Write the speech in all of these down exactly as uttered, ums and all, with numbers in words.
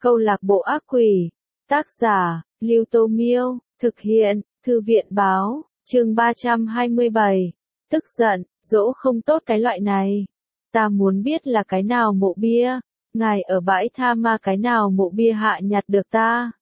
Câu lạc bộ ác quỷ. Tác giả, Lưu Tô Miêu. Thực hiện, Thư viện Báo. Chương ba trăm hai mươi bảy. Tức giận, dỗ không tốt cái loại này. Ta muốn biết là cái nào mộ bia. Ngài ở bãi tha ma cái nào mộ bia hạ nhặt được ta.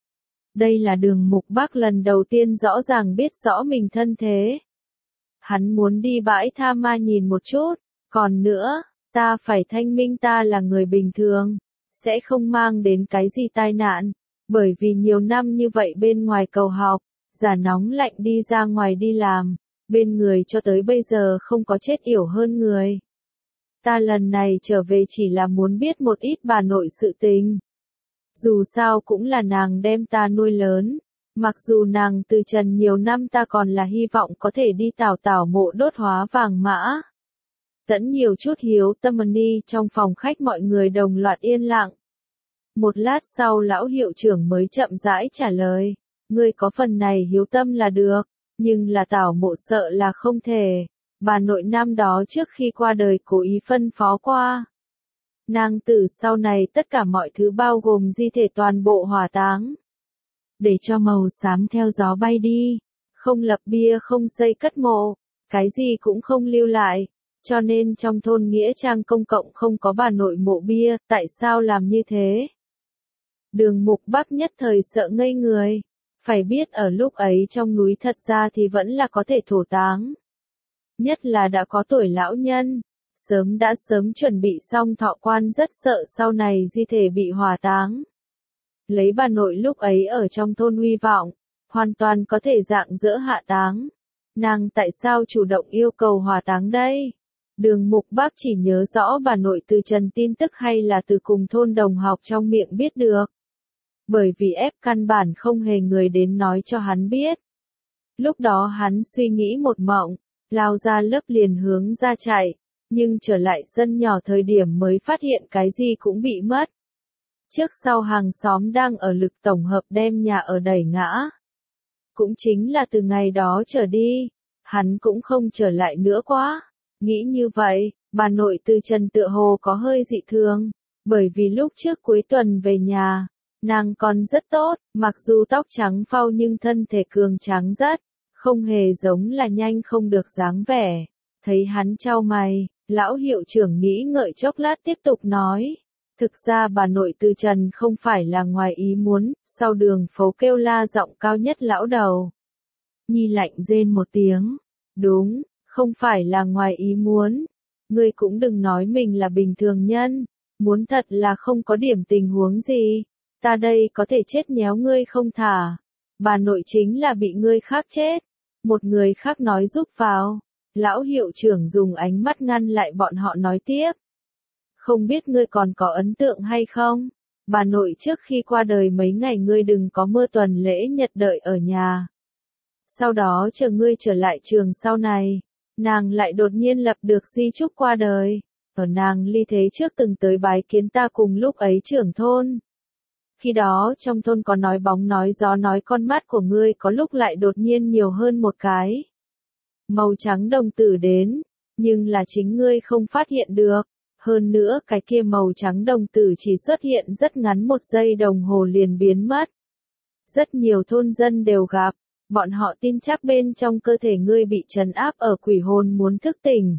Đây là Đường Mục Bắc lần đầu tiên rõ ràng biết rõ mình thân thế. Hắn muốn đi bãi tha ma nhìn một chút. Còn nữa, ta phải thanh minh ta là người bình thường. Sẽ không mang đến cái gì tai nạn. Bởi vì nhiều năm như vậy bên ngoài cầu học, giả nóng lạnh đi ra ngoài đi làm, bên người cho tới bây giờ không có chết yểu hơn người. Ta lần này trở về chỉ là muốn biết một ít bà nội sự tình. Dù sao cũng là nàng đem ta nuôi lớn, mặc dù nàng từ trần nhiều năm ta còn là hy vọng có thể đi tảo tảo mộ đốt hóa vàng mã. Tẫn nhiều chút hiếu tâm ni trong phòng khách mọi người đồng loạt yên lặng. Một lát sau lão hiệu trưởng mới chậm rãi trả lời, ngươi có phần này hiếu tâm là được, nhưng là tảo mộ sợ là không thể. Bà nội năm đó trước khi qua đời cố ý phân phó qua. Nàng tử sau này tất cả mọi thứ bao gồm di thể toàn bộ hỏa táng. Để cho màu xám theo gió bay đi, không lập bia không xây cất mộ, cái gì cũng không lưu lại. Cho nên trong thôn nghĩa trang công cộng không có bà nội mộ bia, tại sao làm như thế? Đường Mục Bắc nhất thời sợ ngây người, phải biết ở lúc ấy trong núi thật ra thì vẫn là có thể thổ táng. Nhất là đã có tuổi lão nhân, sớm đã sớm chuẩn bị xong thọ quan rất sợ sau này di thể bị hỏa táng. Lấy bà nội lúc ấy ở trong thôn uy vọng, hoàn toàn có thể dạng dỡ hạ táng. Nàng tại sao chủ động yêu cầu hỏa táng đây? Đường Mục Bắc chỉ nhớ rõ bà nội từ Trần tin tức hay là từ cùng thôn đồng học trong miệng biết được. Bởi vì ép căn bản không hề người đến nói cho hắn biết. Lúc đó hắn suy nghĩ một mộng, lao ra lớp liền hướng ra chạy, nhưng trở lại sân nhỏ thời điểm mới phát hiện cái gì cũng bị mất. Trước sau hàng xóm đang ở lực tổng hợp đem nhà ở đẩy ngã. Cũng chính là từ ngày đó trở đi, hắn cũng không trở lại nữa quá. Nghĩ như vậy, bà nội từ Trần tựa hồ có hơi dị thường, bởi vì lúc trước cuối tuần về nhà, nàng còn rất tốt, mặc dù tóc trắng phau nhưng thân thể cường tráng rất, không hề giống là nhanh không được dáng vẻ. Thấy hắn chau mày, lão hiệu trưởng nghĩ ngợi chốc lát tiếp tục nói. Thực ra bà nội từ Trần không phải là ngoài ý muốn, sau đường phố kêu la giọng cao nhất lão đầu. Nhi lạnh rên một tiếng. Đúng, không phải là ngoài ý muốn. Ngươi cũng đừng nói mình là bình thường nhân, muốn thật là không có điểm tình huống gì. Ta đây có thể chết nhéo ngươi không thả. Bà nội chính là bị ngươi khác chết. Một người khác nói giúp vào. Lão hiệu trưởng dùng ánh mắt ngăn lại bọn họ nói tiếp. Không biết ngươi còn có ấn tượng hay không? Bà nội trước khi qua đời mấy ngày ngươi đừng có mơ tuần lễ nhật đợi ở nhà. Sau đó chờ ngươi trở lại trường sau này, nàng lại đột nhiên lập được di chúc qua đời. Ở nàng ly thế trước từng tới bái kiến ta cùng lúc ấy trưởng thôn. Khi đó trong thôn có nói bóng nói gió nói con mắt của ngươi có lúc lại đột nhiên nhiều hơn một cái. Màu trắng đồng tử đến, nhưng là chính ngươi không phát hiện được. Hơn nữa cái kia màu trắng đồng tử chỉ xuất hiện rất ngắn một giây đồng hồ liền biến mất. Rất nhiều thôn dân đều gặp, bọn họ tin chắc bên trong cơ thể ngươi bị trấn áp ở quỷ hồn muốn thức tỉnh.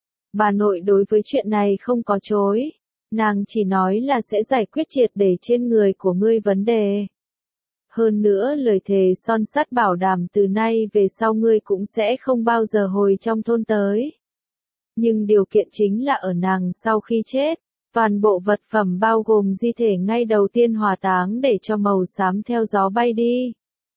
Bà nội đối với chuyện này không có chối. Nàng chỉ nói là sẽ giải quyết triệt để trên người của ngươi vấn đề. Hơn nữa lời thề son sắt bảo đảm từ nay về sau ngươi cũng sẽ không bao giờ hồi trong thôn tới. Nhưng điều kiện chính là ở nàng sau khi chết, toàn bộ vật phẩm bao gồm di thể ngay đầu tiên hỏa táng để cho màu xám theo gió bay đi.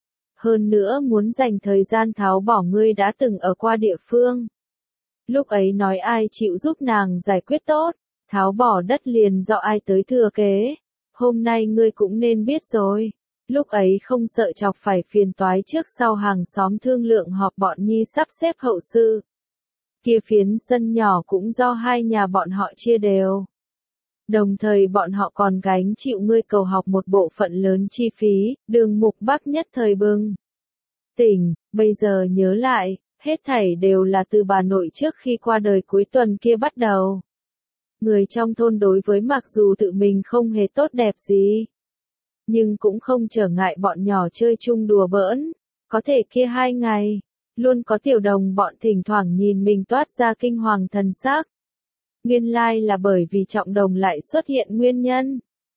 Hơn nữa muốn dành thời gian tháo bỏ ngươi đã từng ở qua địa phương. Lúc ấy nói ai chịu giúp nàng giải quyết tốt, tháo bỏ đất liền do ai tới thừa kế. Hôm nay ngươi cũng nên biết rồi. Lúc ấy không sợ chọc phải phiền toái trước sau hàng xóm thương lượng họp bọn nhi sắp xếp hậu sự. Kia phiến sân nhỏ cũng do hai nhà bọn họ chia đều. Đồng thời bọn họ còn gánh chịu ngươi cầu học một bộ phận lớn chi phí, Đường Mục Bắc nhất thời bừng tỉnh, bây giờ nhớ lại, hết thảy đều là từ bà nội trước khi qua đời cuối tuần kia bắt đầu. Người trong thôn đối với mặc dù tự mình không hề tốt đẹp gì, nhưng cũng không trở ngại bọn nhỏ chơi chung đùa bỡn. Có thể kia hai ngày, luôn có tiểu đồng bọn thỉnh thoảng nhìn mình toát ra kinh hoàng thần sắc. Nguyên lai là bởi vì Trọng Đồng lại xuất hiện nguyên nhân.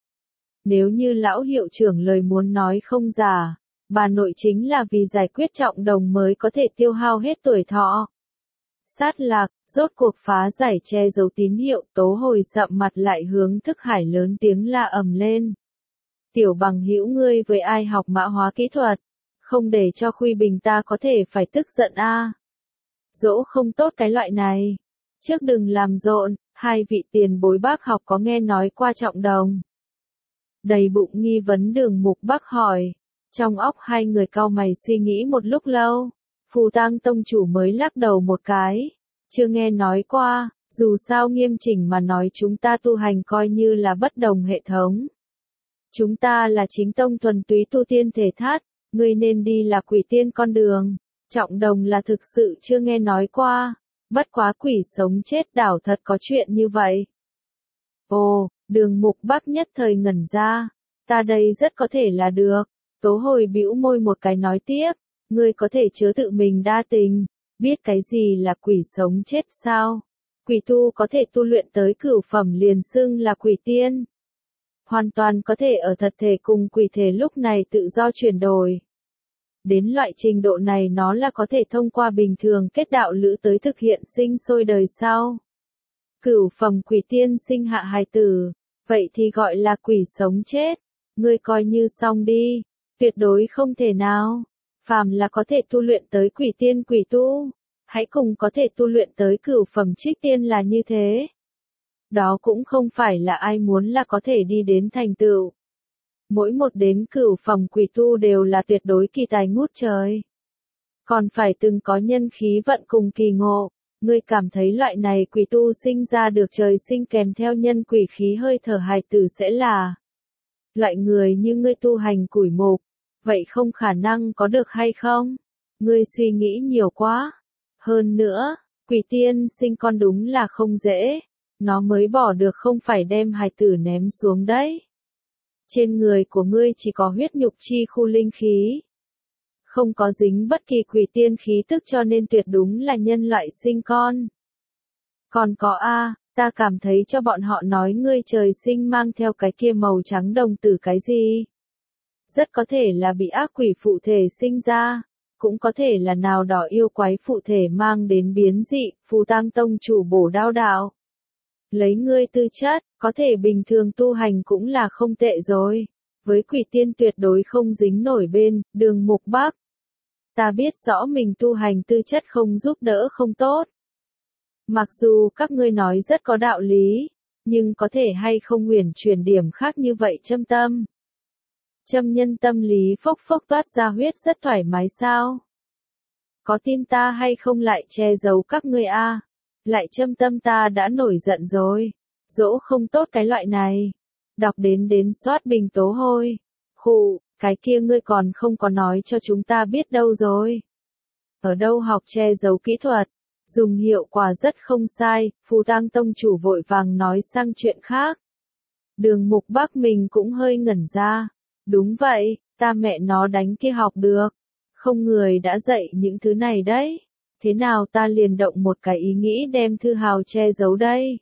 Nếu như lão hiệu trưởng lời muốn nói không giả, bà nội chính là vì giải quyết Trọng Đồng mới có thể tiêu hao hết tuổi thọ. Sát lạc, rốt cuộc phá giải che giấu tín hiệu, Tố Hồi sậm mặt lại hướng Thức Hải lớn tiếng la ầm lên. Tiểu bằng hữu ngươi với ai học mã hóa kỹ thuật, không để cho Khuy Bình ta có thể phải tức giận a. À. Dỗ không tốt cái loại này. Trước đừng làm rộn, hai vị tiền bối bác học có nghe nói qua Trọng Đồng. Đầy bụng nghi vấn Đường Mục Bắc hỏi. Trong óc hai người cau mày suy nghĩ một lúc lâu. Phù Tang tông chủ mới lắc đầu một cái. Chưa nghe nói qua, dù sao nghiêm chỉnh mà nói chúng ta tu hành coi như là bất đồng hệ thống. Chúng ta là chính tông thuần túy tu tiên thể thát, ngươi nên đi là quỷ tiên con đường. Trọng Đồng là thực sự chưa nghe nói qua. Bất quá quỷ sống chết đảo thật có chuyện như vậy. Ồ, Đường Mục Bắc nhất thời ngẩn ra. Ta đây rất có thể là được. Tố Hồi bĩu môi một cái nói tiếp. Ngươi có thể chớ tự mình đa tình. Biết cái gì là quỷ sống chết sao? Quỷ tu có thể tu luyện tới cửu phẩm liền xưng là quỷ tiên. Hoàn toàn có thể ở thật thể cùng quỷ thể lúc này tự do chuyển đổi. Đến loại trình độ này nó là có thể thông qua bình thường kết đạo lữ tới thực hiện sinh sôi đời sau. Cửu phẩm quỷ tiên sinh hạ hài tử, vậy thì gọi là quỷ sống chết. Ngươi coi như xong đi, tuyệt đối không thể nào. Phàm là có thể tu luyện tới quỷ tiên quỷ tu, hãy cùng có thể tu luyện tới cửu phẩm trích tiên là như thế. Đó cũng không phải là ai muốn là có thể đi đến thành tựu. Mỗi một đến cửu phẩm quỷ tu đều là tuyệt đối kỳ tài ngút trời. Còn phải từng có nhân khí vận cùng kỳ ngộ. Ngươi cảm thấy loại này quỷ tu sinh ra được trời sinh kèm theo nhân quỷ khí hơi thở hài tử sẽ là loại người như ngươi tu hành củi mục, vậy không khả năng có được hay không? Ngươi suy nghĩ nhiều quá. Hơn nữa, quỷ tiên sinh con đúng là không dễ, nó mới bỏ được không phải đem hài tử ném xuống đấy. Trên người của ngươi chỉ có huyết nhục chi khu linh khí, không có dính bất kỳ quỷ tiên khí tức cho nên tuyệt đúng là nhân loại sinh con. Còn có a, ta cảm thấy cho bọn họ nói ngươi trời sinh mang theo cái kia màu trắng đồng tử cái gì. Rất có thể là bị ác quỷ phụ thể sinh ra, cũng có thể là nào đó yêu quái phụ thể mang đến biến dị, Phù Tang tông chủ bổ đao đạo. Lấy ngươi tư chất, có thể bình thường tu hành cũng là không tệ rồi. Với quỷ tiên tuyệt đối không dính nổi bên, Đường Mục Bắc. Ta biết rõ mình tu hành tư chất không giúp đỡ không tốt. Mặc dù các ngươi nói rất có đạo lý, nhưng có thể hay không huyền chuyển điểm khác như vậy châm tâm. Châm nhân tâm lý phốc phốc toát ra huyết rất thoải mái sao? Có tin ta hay không lại che giấu các ngươi a? À? Lại châm tâm ta đã nổi giận rồi. Dỗ không tốt cái loại này. Đọc đến đến soát bình Tố Hồi. Khụ, cái kia ngươi còn không có nói cho chúng ta biết đâu rồi. Ở đâu học che giấu kỹ thuật, dùng hiệu quả rất không sai, Phù Tang tông chủ vội vàng nói sang chuyện khác. Đường Mục Bắc mình cũng hơi ngẩn ra. Đúng vậy, ta mẹ nó đánh kia học được. Không người đã dạy những thứ này đấy. Thế nào ta liền động một cái ý nghĩ đem thư hào che giấu đây.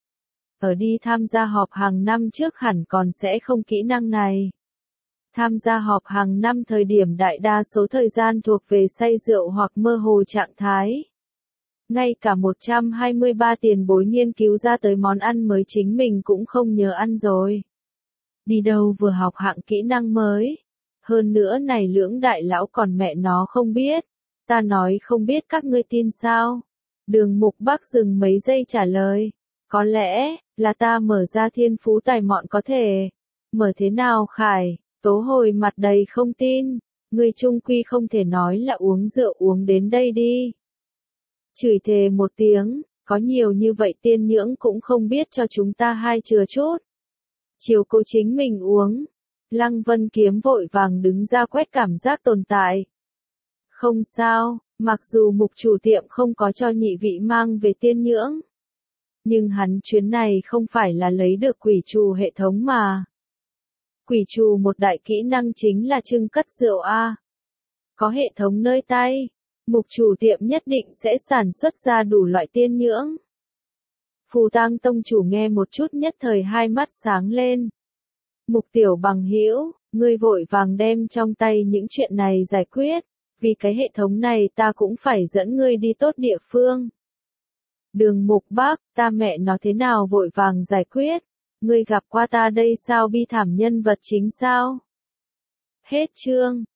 Ở đi tham gia họp hàng năm trước hẳn còn sẽ không kỹ năng này. Tham gia họp hàng năm thời điểm đại đa số thời gian thuộc về say rượu hoặc mơ hồ trạng thái. Ngay cả một trăm hai mươi ba tiền bối nghiên cứu ra tới món ăn mới chính mình cũng không nhớ ăn rồi. Đi đâu vừa học hạng kỹ năng mới. Hơn nữa này lưỡng đại lão còn mẹ nó không biết. Ta nói không biết các ngươi tin sao? Đường Mục Bắc dừng mấy giây trả lời. Có lẽ, là ta mở ra thiên phú tài mọn có thể. Mở thế nào Khải? Tố Hồi mặt đầy không tin. Ngươi chung quy không thể nói là uống rượu uống đến đây đi. Chửi thề một tiếng, có nhiều như vậy tiên nhưỡng cũng không biết cho chúng ta hai chừa chút. Chiều cô chính mình uống. Lăng Vân Kiếm vội vàng đứng ra quét cảm giác tồn tại. Không sao, mặc dù mục chủ tiệm không có cho nhị vị mang về tiên nhưỡng. Nhưng hắn chuyến này không phải là lấy được quỷ trù hệ thống mà. Quỷ trù một đại kỹ năng chính là trưng cất rượu A. Có hệ thống nơi tay, mục chủ tiệm nhất định sẽ sản xuất ra đủ loại tiên nhưỡng. Phù Tang tông chủ nghe một chút nhất thời hai mắt sáng lên. Mục tiểu bằng hữu, ngươi vội vàng đem trong tay những chuyện này giải quyết, vì cái hệ thống này ta cũng phải dẫn ngươi đi tốt địa phương. Đường Mục Bác, ta mẹ nó thế nào vội vàng giải quyết, ngươi gặp qua ta đây sao bi thảm nhân vật chính sao? Hết chương.